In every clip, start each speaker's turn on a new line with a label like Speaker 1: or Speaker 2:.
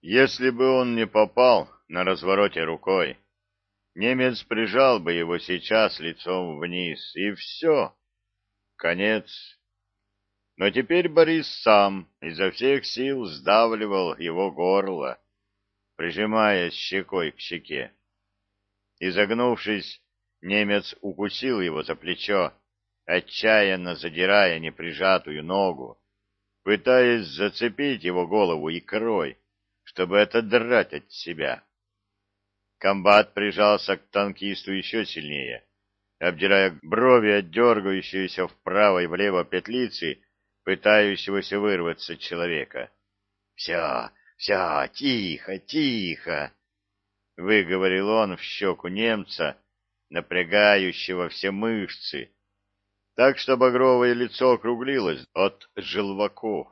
Speaker 1: Если бы он не попал на развороте рукой, немец прижал бы его сейчас лицом вниз, и все, конец. Но теперь Борис сам изо всех сил сдавливал его горло, прижимаясь щекой к щеке. Изогнувшись, немец укусил его за плечо, отчаянно задирая неприжатую ногу, пытаясь зацепить его голову икрой, чтобы отодрать от себя. Комбат прижался к танкисту еще сильнее, обдирая брови от дергающегося вправо и влево петлицы, пытающегося вырваться человека. — Все, все, тихо, тихо! — выговорил он в щеку немца, напрягающего все мышцы, так что багровое лицо округлилось от желваков.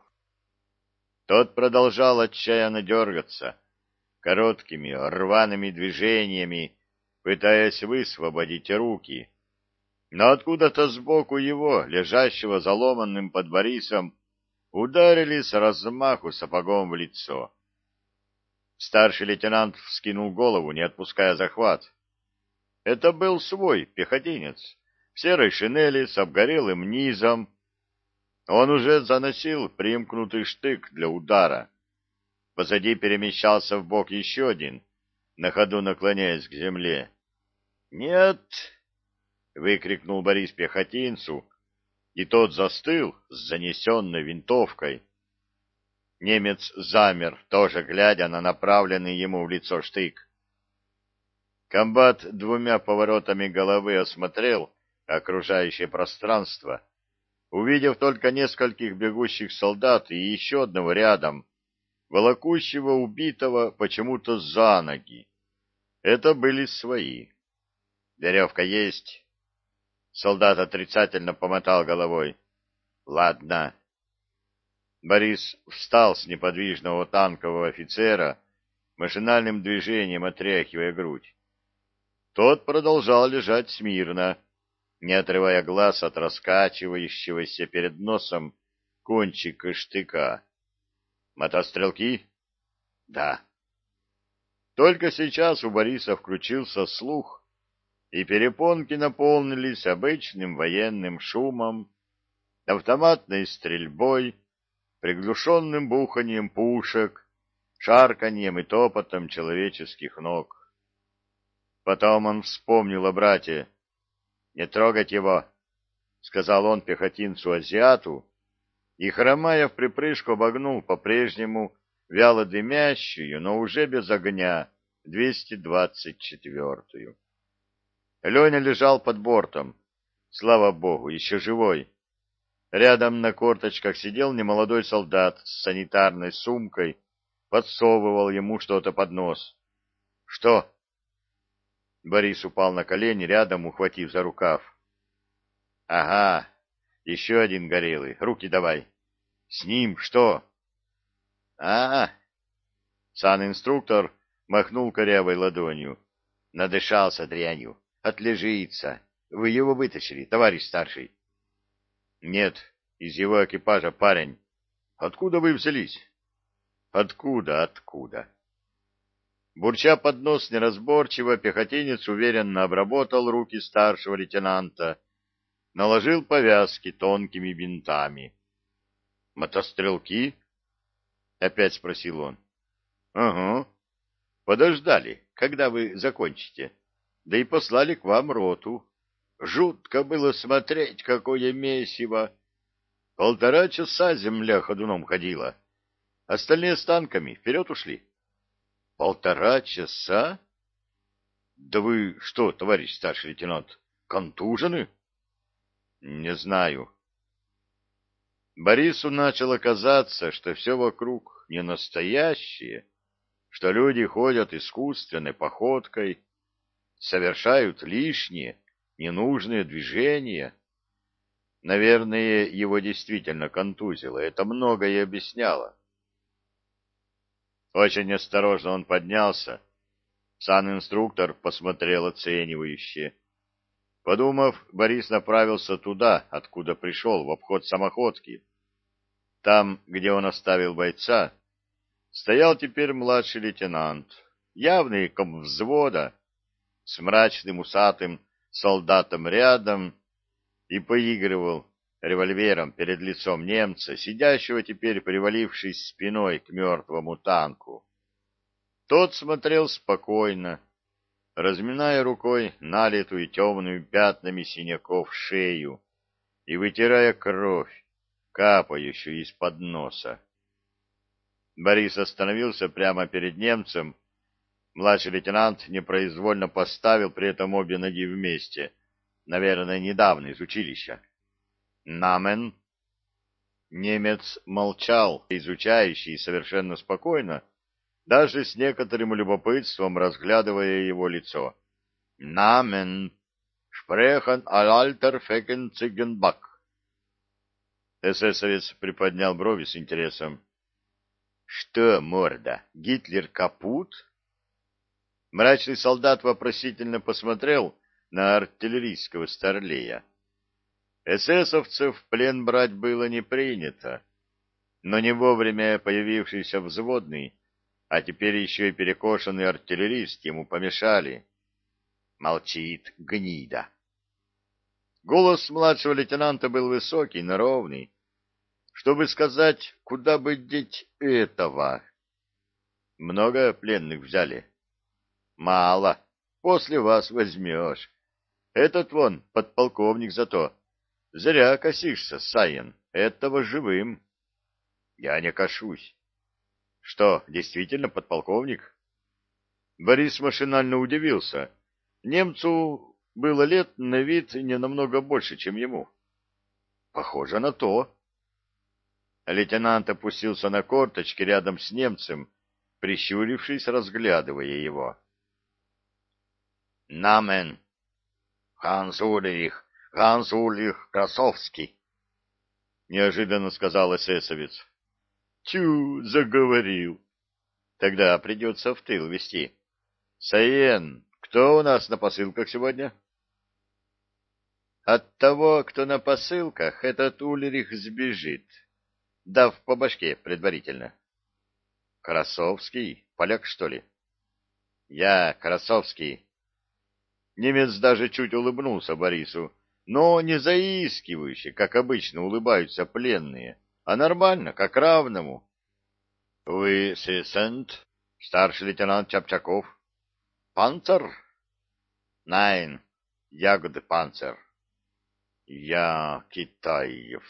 Speaker 1: Тот продолжал отчаянно дергаться, короткими рваными движениями, пытаясь высвободить руки. Но откуда-то сбоку его, лежащего заломанным под Борисом, ударили с размаху сапогом в лицо. Старший лейтенант вскинул голову, не отпуская захват. Это был свой пехотинец в серой шинели с обгорелым низом. Он уже заносил примкнутый штык для удара. Позади перемещался вбок еще один, на ходу наклоняясь к земле. «Нет!» — выкрикнул Борис пехотинцу, и тот застыл с занесенной винтовкой. Немец замер, тоже глядя на направленный ему в лицо штык. Комбат двумя поворотами головы осмотрел окружающее пространство, увидев только нескольких бегущих солдат и еще одного рядом, волокущего убитого почему-то за ноги. Это были свои. «Веревка есть?» Солдат отрицательно помотал головой. «Ладно». Борис встал с неподвижного танкового офицера, машинальным движением отряхивая грудь. Тот продолжал лежать смирно, не отрывая глаз от раскачивающегося перед носом кончика штыка. «Мотострелки?» «Да». Только сейчас у Бориса включился слух, и перепонки наполнились обычным военным шумом, автоматной стрельбой, приглушенным буханием пушек, шарканьем и топотом человеческих ног. Потом он вспомнил о брате. «Не трогать его», — сказал он пехотинцу-азиату, и, хромая вприпрыжку, обогнул по-прежнему вяло дымящую, но уже без огня, 224-ю. Леня лежал под бортом, слава богу, еще живой. Рядом на корточках сидел немолодой солдат с санитарной сумкой, подсовывал ему что-то под нос. «Что?» Борис упал на колени рядом, ухватив за рукав. «Ага, еще один горелый. Руки давай». «С ним что?» «А-а-а!» Санинструктор махнул корявой ладонью. «Надышался дрянью. Отлежится. Вы его вытащили, товарищ старший?» «Нет, из его экипажа парень. Откуда вы взялись?» «Откуда?» Бурча под нос неразборчиво, пехотинец уверенно обработал руки старшего лейтенанта, наложил повязки тонкими бинтами. «Мотострелки?» — опять спросил он. «Ага. Подождали, когда вы закончите, да и послали к вам роту. Жутко было смотреть, какое месиво. 1,5 часа земля ходуном ходила. Остальные с танками вперед ушли». 1,5 часа? Да вы что, товарищ старший лейтенант, контужены? Не знаю. Борису начало казаться, что все вокруг не настоящее, что люди ходят искусственной походкой, совершают лишние, ненужные движения. Наверное, его действительно контузило, это многое объясняло. Очень осторожно он поднялся. Санинструктор посмотрел оценивающе. Подумав, Борис направился туда, откуда пришел, в обход самоходки. Там, где он оставил бойца, стоял теперь младший лейтенант, явный комвзвода, с мрачным усатым солдатом рядом, и поигрывал револьвером перед лицом немца, сидящего теперь, привалившись спиной к мертвому танку. Тот смотрел спокойно, разминая рукой налитую темными пятнами синяков шею и вытирая кровь, капающую из-под носа. Борис остановился прямо перед немцем. Младший лейтенант непроизвольно поставил при этом обе ноги вместе, наверное, недавно из училища. «Намен». Немец молчал, изучающий совершенно спокойно, даже с некоторым любопытством разглядывая его лицо. «Намен. Шпрехен аль-Альтер фекен Цигенбак». Эсэсовец приподнял брови с интересом. «Что, морда, Гитлер капут?» Мрачный солдат вопросительно посмотрел на артиллерийского старлея. Эсэсовцев в плен брать было не принято, но не вовремя появившийся взводный, а теперь еще и перекошенный артиллерист ему помешали. Молчит гнида. Голос младшего лейтенанта был высокий, но ровный, чтобы сказать, куда бы деть этого. Много пленных взяли? Мало. После вас возьмешь. Этот вон, подполковник зато. Зря косишься, Саин. Этого живым. Я не кашусь. Что, действительно подполковник? Борис машинально удивился. Немцу было лет на вид не намного больше, чем ему. Похоже на то. Лейтенант опустился на корточки рядом с немцем, прищурившись, разглядывая его. «Намен. Ганс Ульрих Красовский», — неожиданно сказал эсэсовец. «Тю, заговорил. Тогда придется в тыл вести. Саен, кто у нас на посылках сегодня?» «От того, кто на посылках, этот Ульрих сбежит, дав по башке предварительно». «Красовский? Поляк, что ли?» «Я Красовский». Немец даже чуть улыбнулся Борису, но не заискивающе, как обычно улыбаются пленные, а нормально, как равному. — Вы сержант, старший лейтенант Чапчаков? — Панцер? — Найн, ягоды панцер. — Я Китаев.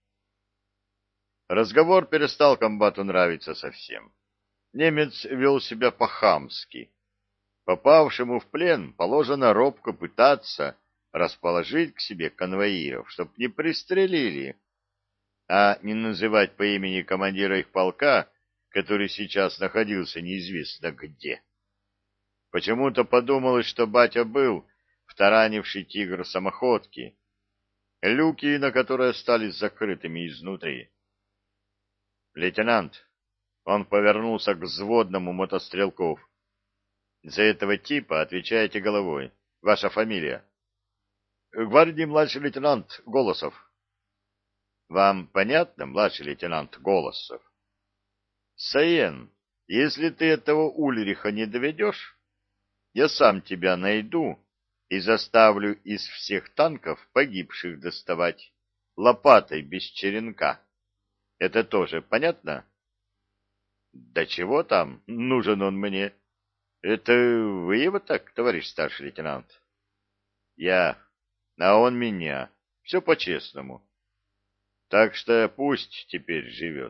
Speaker 1: Разговор перестал комбату нравиться совсем. Немец вел себя по-хамски. Попавшему в плен положено робко пытаться расположить к себе конвоиров, чтоб не пристрелили, а не называть по имени командира их полка, который сейчас находился неизвестно где. Почему-то подумалось, что батя был в таранивший тигр самоходки, люки на которые остались закрытыми изнутри. «Лейтенант», — он повернулся к взводному мотострелков, — «за этого типа отвечаете головой. Ваша фамилия?» «Гвардии младший лейтенант Голосов». «Вам понятно, младший лейтенант Голосов?» «Саен, если ты этого Ульриха не доведешь, я сам тебя найду и заставлю из всех танков погибших доставать лопатой без черенка. Это тоже понятно?» «Да чего там? Нужен он мне». «Это вы его так, товарищ старший лейтенант?» «Я, а он меня. Все по-честному. Так что пусть теперь живет».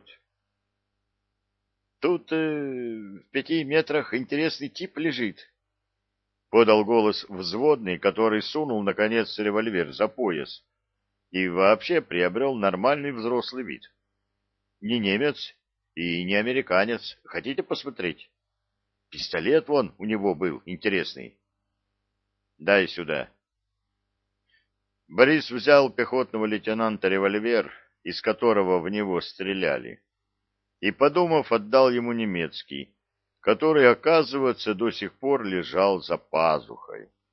Speaker 1: «Тут в 5 метрах интересный тип лежит», — подал голос взводный, который сунул, наконец, револьвер за пояс и вообще приобрел нормальный взрослый вид. «Не немец и не американец. Хотите посмотреть? Пистолет вон у него был интересный. Дай сюда». Борис взял пехотного лейтенанта револьвер, из которого в него стреляли, и, подумав, отдал ему немецкий, который, оказывается, до сих пор лежал за пазухой.